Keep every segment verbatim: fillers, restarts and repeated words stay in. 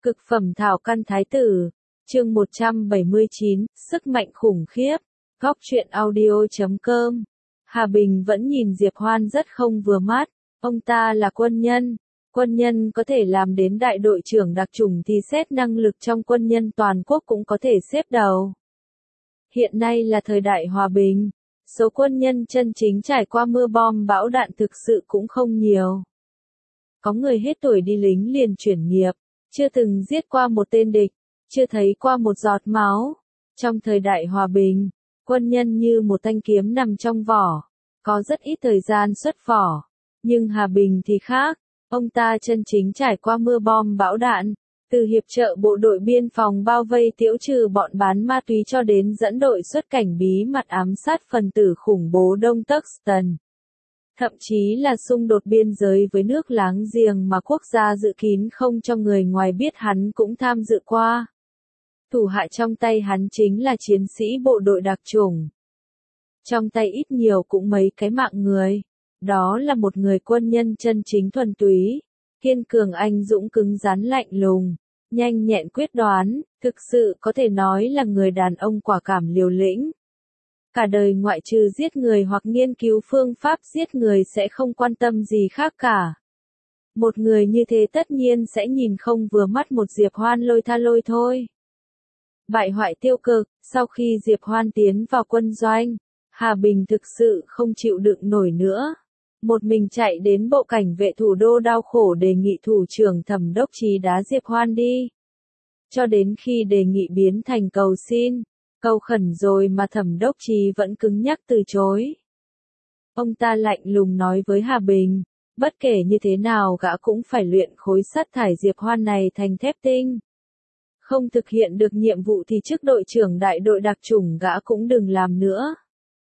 Cực phẩm thảo căn thái tử, chương một trăm bảy mươi chín, sức mạnh khủng khiếp, góc truyện audio chấm com. Hà Bình vẫn nhìn Diệp Hoan rất không vừa mắt, ông ta là quân nhân, quân nhân có thể làm đến đại đội trưởng đặc chủng thì xét năng lực trong quân nhân toàn quốc cũng có thể xếp đầu. Hiện nay là thời đại hòa bình, số quân nhân chân chính trải qua mưa bom bão đạn thực sự cũng không nhiều. Có người hết tuổi đi lính liền chuyển nghiệp, chưa từng giết qua một tên địch, chưa thấy qua một giọt máu. Trong thời đại hòa bình, quân nhân như một thanh kiếm nằm trong vỏ, có rất ít thời gian xuất vỏ. Nhưng Hà Bình thì khác, ông ta chân chính trải qua mưa bom bão đạn, từ hiệp trợ bộ đội biên phòng bao vây tiễu trừ bọn bán ma túy cho đến dẫn đội xuất cảnh bí mật ám sát phần tử khủng bố Đông Turkestan. Thậm chí là xung đột biên giới với nước láng giềng mà quốc gia dự kín không cho người ngoài biết hắn cũng tham dự qua. Thủ hạ trong tay hắn chính là chiến sĩ bộ đội đặc chủng. Trong tay ít nhiều cũng mấy cái mạng người. Đó là một người quân nhân chân chính thuần túy, kiên cường anh dũng cứng rắn lạnh lùng, nhanh nhẹn quyết đoán, thực sự có thể nói là người đàn ông quả cảm liều lĩnh. Cả đời ngoại trừ giết người hoặc nghiên cứu phương pháp giết người sẽ không quan tâm gì khác cả. Một người như thế tất nhiên sẽ nhìn không vừa mắt một Diệp Hoan lôi tha lôi thôi. Bại hoại tiêu cực, sau khi Diệp Hoan tiến vào quân doanh, Hà Bình thực sự không chịu đựng nổi nữa. Một mình chạy đến bộ cảnh vệ thủ đô đau khổ đề nghị thủ trưởng Thẩm Đốc Chí đá Diệp Hoan đi. Cho đến khi đề nghị biến thành cầu xin, cầu khẩn rồi mà Thẩm Đốc Chí vẫn cứng nhắc từ chối. Ông ta lạnh lùng nói với Hà Bình, bất kể như thế nào gã cũng phải luyện khối sắt thải Diệp Hoan này thành thép tinh. Không thực hiện được nhiệm vụ thì chức đội trưởng đại đội đặc chủng gã cũng đừng làm nữa.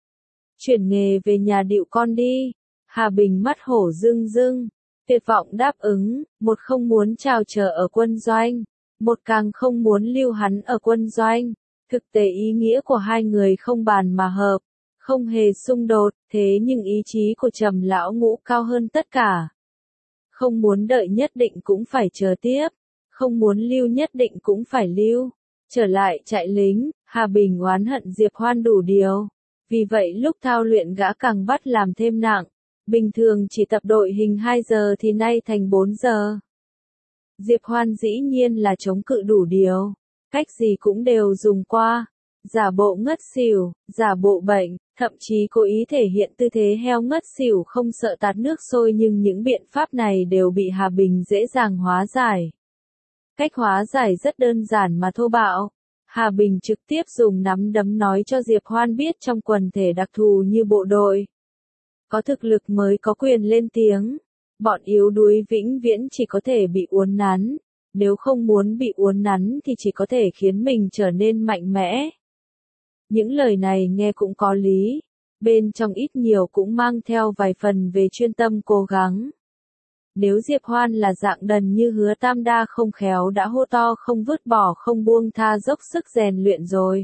Chuyển nghề về nhà điệu con đi. Hà Bình mắt hổ rưng rưng, tuyệt vọng đáp ứng, một không muốn chào chờ ở quân doanh, một càng không muốn lưu hắn ở quân doanh. Thực tế ý nghĩa của hai người không bàn mà hợp, không hề xung đột, thế nhưng ý chí của Trầm lão ngũ cao hơn tất cả. Không muốn đợi nhất định cũng phải chờ tiếp, không muốn lưu nhất định cũng phải lưu. Trở lại trại lính, Hà Bình oán hận Diệp Hoan đủ điều, vì vậy lúc thao luyện gã càng bắt làm thêm nặng. Bình thường chỉ tập đội hình hai giờ thì nay thành bốn giờ. Diệp Hoan dĩ nhiên là chống cự đủ điều, cách gì cũng đều dùng qua, giả bộ ngất xỉu, giả bộ bệnh, thậm chí cố ý thể hiện tư thế heo ngất xỉu không sợ tạt nước sôi, nhưng những biện pháp này đều bị Hà Bình dễ dàng hóa giải. Cách hóa giải rất đơn giản mà thô bạo. Hà Bình trực tiếp dùng nắm đấm nói cho Diệp Hoan biết trong quần thể đặc thù như bộ đội, có thực lực mới có quyền lên tiếng. Bọn yếu đuối vĩnh viễn chỉ có thể bị uốn nắn, nếu không muốn bị uốn nắn thì chỉ có thể khiến mình trở nên mạnh mẽ. Những lời này nghe cũng có lý, bên trong ít nhiều cũng mang theo vài phần về chuyên tâm cố gắng. Nếu Diệp Hoan là dạng đần như Hứa Tam Đa không khéo đã hô to không vứt bỏ không buông tha dốc sức rèn luyện rồi.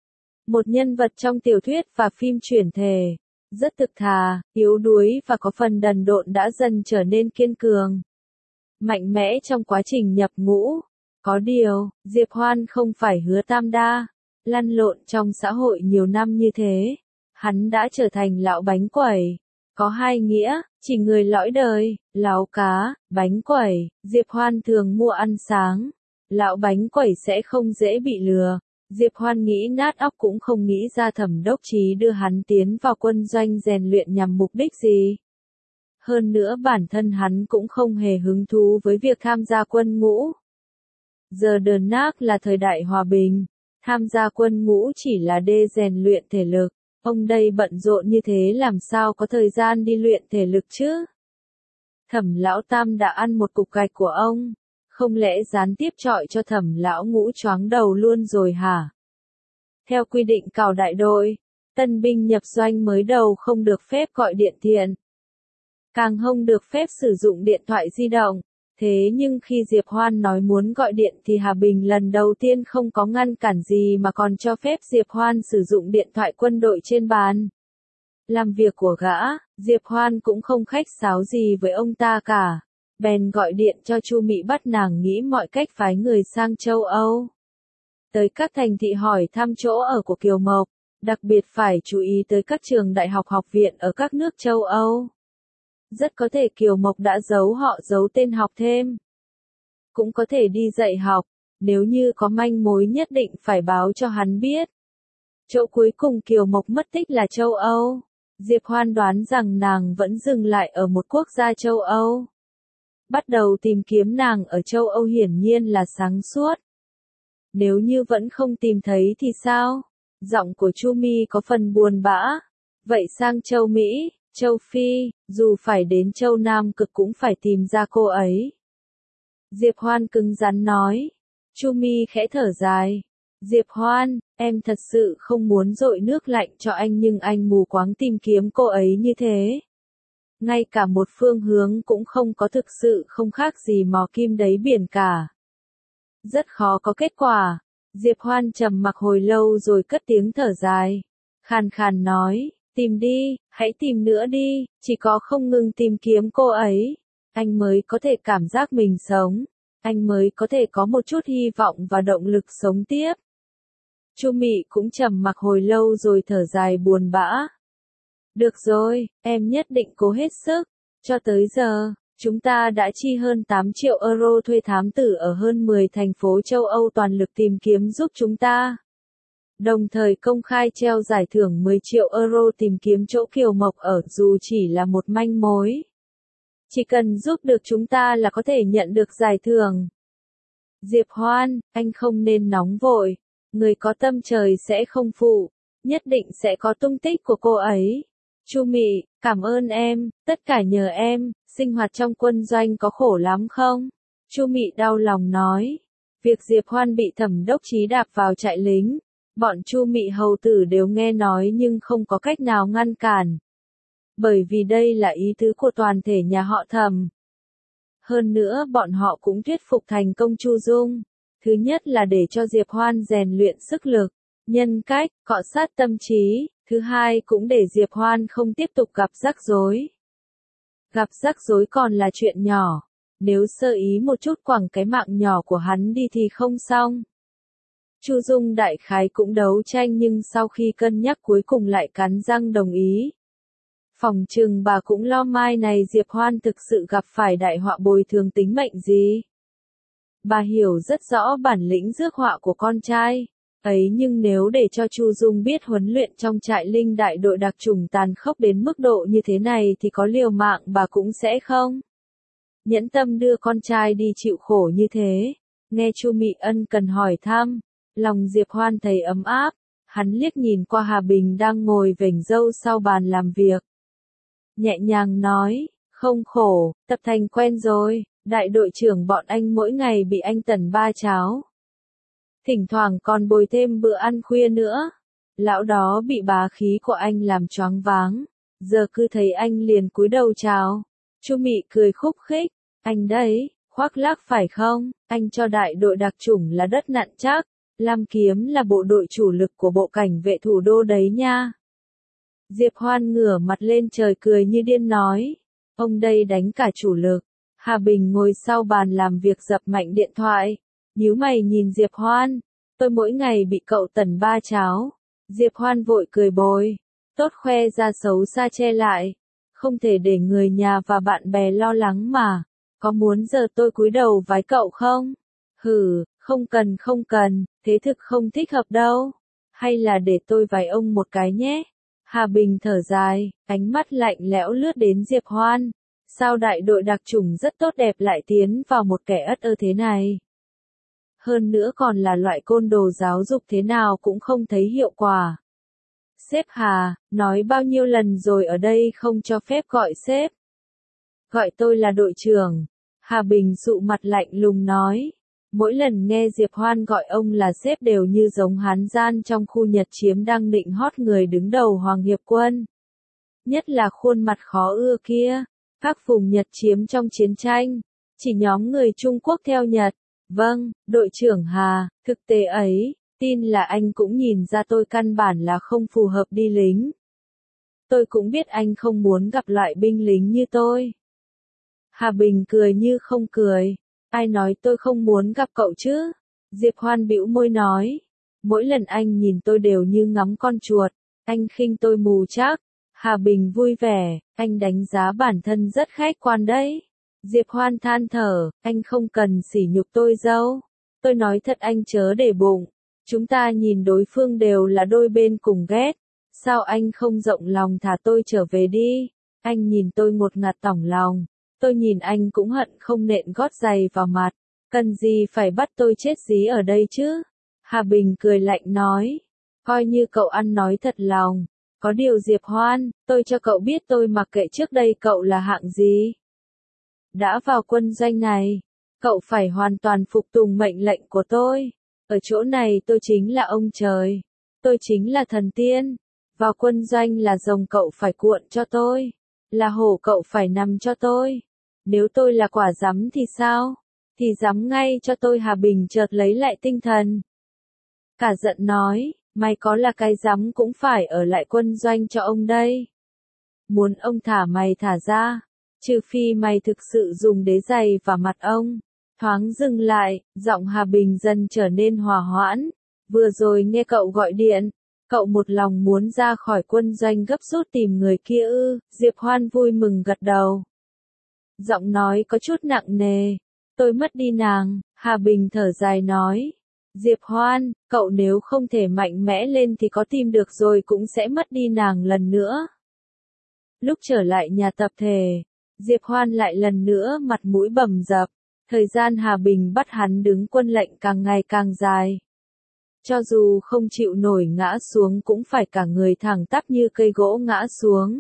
Một nhân vật trong tiểu thuyết và phim chuyển thể, rất thực thà, yếu đuối và có phần đần độn đã dần trở nên kiên cường, mạnh mẽ trong quá trình nhập ngũ. Có điều, Diệp Hoan không phải Hứa Tam Đa, lăn lộn trong xã hội nhiều năm như thế, hắn đã trở thành lão bánh quẩy. Có hai nghĩa, chỉ người lõi đời, láo cá, bánh quẩy. Diệp Hoan thường mua ăn sáng, lão bánh quẩy sẽ không dễ bị lừa. Diệp Hoan nghĩ nát óc cũng không nghĩ ra Thẩm Đốc Chí đưa hắn tiến vào quân doanh rèn luyện nhằm mục đích gì. Hơn nữa bản thân hắn cũng không hề hứng thú với việc tham gia quân ngũ. Giờ đờn nác là thời đại hòa bình, tham gia quân ngũ chỉ là để rèn luyện thể lực. Ông đây bận rộn như thế làm sao có thời gian đi luyện thể lực chứ? Thẩm lão tam đã ăn một cục gạch của ông, không lẽ gián tiếp chọi cho Thẩm lão ngũ choáng đầu luôn rồi hả? Theo quy định cào đại đội, tân binh nhập doanh mới đầu không được phép gọi điện thoại, càng không được phép sử dụng điện thoại di động. Thế nhưng khi Diệp Hoan nói muốn gọi điện thì Hà Bình lần đầu tiên không có ngăn cản gì mà còn cho phép Diệp Hoan sử dụng điện thoại quân đội trên bàn làm việc của gã. Diệp Hoan cũng không khách sáo gì với ông ta cả, bèn gọi điện cho Chu Mị bắt nàng nghĩ mọi cách phái người sang châu Âu. Tới các thành thị hỏi thăm chỗ ở của Kiều Mộc, đặc biệt phải chú ý tới các trường đại học học viện ở các nước châu Âu. Rất có thể Kiều Mộc đã giấu họ giấu tên học thêm. Cũng có thể đi dạy học, nếu như có manh mối nhất định phải báo cho hắn biết. Chỗ cuối cùng Kiều Mộc mất tích là châu Âu. Diệp Hoan đoán rằng nàng vẫn dừng lại ở một quốc gia châu Âu. Bắt đầu tìm kiếm nàng ở châu Âu hiển nhiên là sáng suốt. Nếu như vẫn không tìm thấy thì sao? Giọng của Chu Mi có phần buồn bã. Vậy sang châu Mỹ, châu Phi, dù phải đến châu Nam Cực cũng phải tìm ra cô ấy. Diệp Hoan cứng rắn nói. Chu Mi khẽ thở dài. Diệp Hoan, em thật sự không muốn dội nước lạnh cho anh nhưng anh mù quáng tìm kiếm cô ấy như thế. Ngay cả một phương hướng cũng không có thực sự không khác gì mò kim đáy biển cả. Rất khó có kết quả. Diệp Hoan trầm mặc hồi lâu rồi cất tiếng thở dài. Khàn khàn nói, tìm đi, hãy tìm nữa đi, chỉ có không ngừng tìm kiếm cô ấy, anh mới có thể cảm giác mình sống, anh mới có thể có một chút hy vọng và động lực sống tiếp. Chu Mị cũng trầm mặc hồi lâu rồi thở dài buồn bã. Được rồi, em nhất định cố hết sức. Cho tới giờ, chúng ta đã chi hơn tám triệu euro thuê thám tử ở hơn mười thành phố châu Âu toàn lực tìm kiếm giúp chúng ta. Đồng thời công khai treo giải thưởng mười triệu euro tìm kiếm chỗ Kiều Mộc ở dù chỉ là một manh mối. Chỉ cần giúp được chúng ta là có thể nhận được giải thưởng. Diệp Hoan, anh không nên nóng vội. Người có tâm trời sẽ không phụ. Nhất định sẽ có tung tích của cô ấy. Chu Mị, cảm ơn em, tất cả nhờ em, sinh hoạt trong quân doanh có khổ lắm không? Chu Mị đau lòng nói. Việc Diệp Hoan bị Thẩm Đốc Chí đạp vào trại lính, bọn Chu Mị hầu tử đều nghe nói nhưng không có cách nào ngăn cản. Bởi vì đây là ý tứ của toàn thể nhà họ Thẩm. Hơn nữa bọn họ cũng thuyết phục thành công Chu Dung. Thứ nhất là để cho Diệp Hoan rèn luyện sức lực, nhân cách, cọ sát tâm trí. Thứ hai cũng để Diệp Hoan không tiếp tục gặp rắc rối. Gặp rắc rối còn là chuyện nhỏ. Nếu sơ ý một chút quẳng cái mạng nhỏ của hắn đi thì không xong. Chu Dung đại khái cũng đấu tranh nhưng sau khi cân nhắc cuối cùng lại cắn răng đồng ý. Phòng trừng bà cũng lo mai này Diệp Hoan thực sự gặp phải đại họa bồi thường tính mệnh gì. Bà hiểu rất rõ bản lĩnh rước họa của con trai. Ấy nhưng nếu để cho Chu Dung biết huấn luyện trong trại linh đại đội đặc chủng tàn khốc đến mức độ như thế này thì có liều mạng bà cũng sẽ không. Nhẫn tâm đưa con trai đi chịu khổ như thế. Nghe Chu Mị ân cần hỏi thăm, lòng Diệp Hoan thấy ấm áp, hắn liếc nhìn qua Hà Bình đang ngồi vểnh râu sau bàn làm việc. Nhẹ nhàng nói, không khổ, tập thành quen rồi, đại đội trưởng bọn anh mỗi ngày bị anh tẩn ba cháo. Thỉnh thoảng còn bồi thêm bữa ăn khuya nữa. Lão đó bị bá khí của anh làm choáng váng. Giờ cứ thấy anh liền cúi đầu chào. Chu Mị cười khúc khích. Anh đấy, khoác lác phải không? Anh cho đại đội đặc chủng là đất nặn chắc. Lam Kiếm là bộ đội chủ lực của bộ cảnh vệ thủ đô đấy nha. Diệp Hoan ngửa mặt lên trời cười như điên nói. Ông đây đánh cả chủ lực. Hà Bình ngồi sau bàn làm việc dập mạnh điện thoại. Nhíu mày nhìn Diệp Hoan, tôi mỗi ngày bị cậu tẩn ba cháo. Diệp Hoan vội cười bồi, tốt khoe ra xấu xa che lại, không thể để người nhà và bạn bè lo lắng mà, có muốn giờ tôi cúi đầu vái cậu không? Hừ, không cần không cần, thế thực không thích hợp đâu, hay là để tôi vái ông một cái nhé. Hà Bình thở dài, ánh mắt lạnh lẽo lướt đến Diệp Hoan, sao đại đội đặc chủng rất tốt đẹp lại tiến vào một kẻ ất ơ thế này? Hơn nữa còn là loại côn đồ giáo dục thế nào cũng không thấy hiệu quả. Sếp Hà, nói bao nhiêu lần rồi ở đây không cho phép gọi sếp. Gọi tôi là đội trưởng. Hà Bình dụ mặt lạnh lùng nói. Mỗi lần nghe Diệp Hoan gọi ông là sếp đều như giống hán gian trong khu Nhật chiếm đang định hót người đứng đầu Hoàng Hiệp Quân. Nhất là khuôn mặt khó ưa kia. Các vùng Nhật chiếm trong chiến tranh. Chỉ nhóm người Trung Quốc theo Nhật. Vâng, đội trưởng Hà, thực tế ấy, tin là anh cũng nhìn ra tôi căn bản là không phù hợp đi lính. Tôi cũng biết anh không muốn gặp loại binh lính như tôi. Hà Bình cười như không cười. Ai nói tôi không muốn gặp cậu chứ? Diệp Hoan bĩu môi nói. Mỗi lần anh nhìn tôi đều như ngắm con chuột. Anh khinh tôi mù chắc. Hà Bình vui vẻ. Anh đánh giá bản thân rất khách quan đấy. Diệp Hoan than thở. Anh không cần sỉ nhục tôi đâu. Tôi nói thật anh chớ để bụng. Chúng ta nhìn đối phương đều là đôi bên cùng ghét. Sao anh không rộng lòng thả tôi trở về đi? Anh nhìn tôi ngột ngạt tỏng lòng. Tôi nhìn anh cũng hận không nện gót giày vào mặt. Cần gì phải bắt tôi chết dí ở đây chứ? Hà Bình cười lạnh nói. Coi như cậu ăn nói thật lòng. Có điều Diệp Hoan, tôi cho cậu biết tôi mặc kệ trước đây cậu là hạng gì. Đã vào quân doanh này, cậu phải hoàn toàn phục tùng mệnh lệnh của tôi. Ở chỗ này tôi chính là ông trời. Tôi chính là thần tiên. Vào quân doanh là rồng cậu phải cuộn cho tôi. Là hổ cậu phải nằm cho tôi. Nếu tôi là quả rắm thì sao? Thì rắm ngay cho tôi. Hà Bình chợt lấy lại tinh thần. Cả giận nói, mày có là cái rắm cũng phải ở lại quân doanh cho ông đây. Muốn ông thả mày thả ra. Trừ phi mày thực sự dùng đế giày vào mặt ông. Thoáng dừng lại, giọng Hà Bình dần trở nên hòa hoãn. Vừa rồi nghe cậu gọi điện. Cậu một lòng muốn ra khỏi quân doanh gấp rút tìm người kia ư? Diệp Hoan vui mừng gật đầu. Giọng nói có chút nặng nề. Tôi mất đi nàng. Hà Bình thở dài nói. Diệp Hoan, cậu nếu không thể mạnh mẽ lên thì có tìm được rồi cũng sẽ mất đi nàng lần nữa. Lúc trở lại nhà tập thể, Diệp Hoan lại lần nữa mặt mũi bầm dập. Thời gian Hà Bình bắt hắn đứng quân lệnh càng ngày càng dài. Cho dù không chịu nổi ngã xuống cũng phải cả người thẳng tắp như cây gỗ ngã xuống.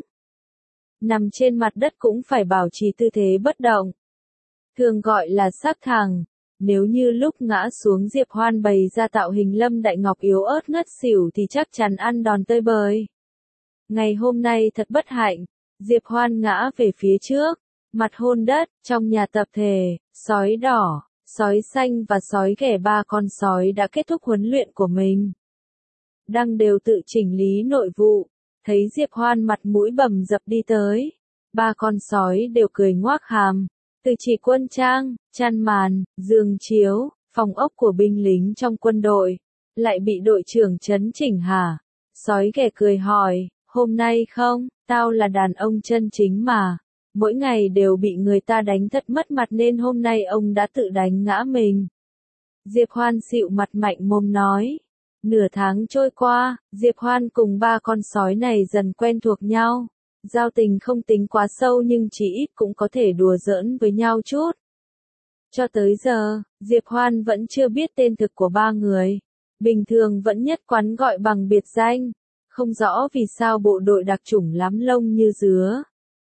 Nằm trên mặt đất cũng phải bảo trì tư thế bất động. Thường gọi là sát thẳng. Nếu như lúc ngã xuống Diệp Hoan bày ra tạo hình Lâm Đại Ngọc yếu ớt ngất xỉu thì chắc chắn ăn đòn tơi bời. Ngày hôm nay thật bất hạnh. Diệp Hoan ngã về phía trước. Mặt hôn đất, trong nhà tập thể, sói đỏ, sói xanh và sói ghẻ ba con sói đã kết thúc huấn luyện của mình. Đang đều tự chỉnh lý nội vụ, thấy Diệp Hoan mặt mũi bầm dập đi tới. Ba con sói đều cười ngoác hàm, từ chỉ quân trang, chăn màn, giường chiếu, phòng ốc của binh lính trong quân đội, lại bị đội trưởng chấn chỉnh hả? Sói ghẻ cười hỏi, hôm nay không, tao là đàn ông chân chính mà. Mỗi ngày đều bị người ta đánh thật mất mặt nên hôm nay ông đã tự đánh ngã mình. Diệp Hoan xịu mặt mạnh mồm nói. Nửa tháng trôi qua, Diệp Hoan cùng ba con sói này dần quen thuộc nhau. Giao tình không tính quá sâu nhưng chỉ ít cũng có thể đùa giỡn với nhau chút. Cho tới giờ, Diệp Hoan vẫn chưa biết tên thực của ba người. Bình thường vẫn nhất quán gọi bằng biệt danh. Không rõ vì sao bộ đội đặc chủng lắm lông như dứa.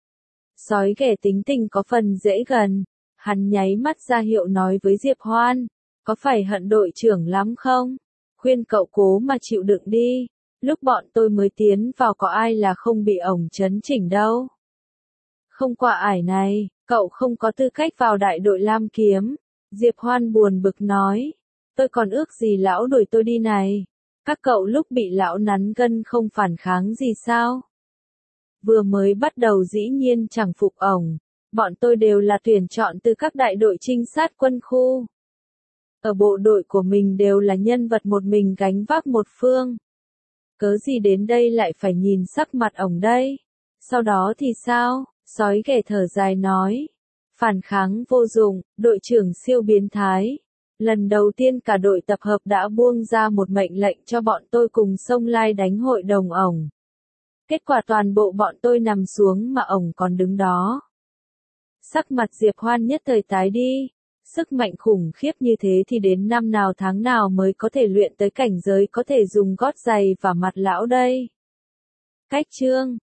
Sói ghẻ tính tình có phần dễ gần. Hắn nháy mắt ra hiệu nói với Diệp Hoan. Có phải hận đội trưởng lắm không? Khuyên cậu cố mà chịu đựng đi. Lúc bọn tôi mới tiến vào có ai là không bị ổng chấn chỉnh đâu. Không qua ải này, cậu không có tư cách vào đại đội Lam Kiếm. Diệp Hoan buồn bực nói. Tôi còn ước gì lão đuổi tôi đi này. Các cậu lúc bị lão nắn gân không phản kháng gì sao? Vừa mới bắt đầu dĩ nhiên chẳng phục ổng. Bọn tôi đều là tuyển chọn từ các đại đội trinh sát quân khu. Ở bộ đội của mình đều là nhân vật một mình gánh vác một phương. Cớ gì đến đây lại phải nhìn sắc mặt ổng đây? Sau đó thì sao? Sói ghẻ thở dài nói. Phản kháng vô dụng, đội trưởng siêu biến thái. Lần đầu tiên cả đội tập hợp đã buông ra một mệnh lệnh cho bọn tôi cùng xông lai đánh hội đồng ổng. Kết quả toàn bộ bọn tôi nằm xuống mà ổng còn đứng đó. Sắc mặt Diệp Hoan nhất thời tái đi. Sức mạnh khủng khiếp như thế thì đến năm nào tháng nào mới có thể luyện tới cảnh giới có thể dùng gót giày và mặt lão đây. Cách chương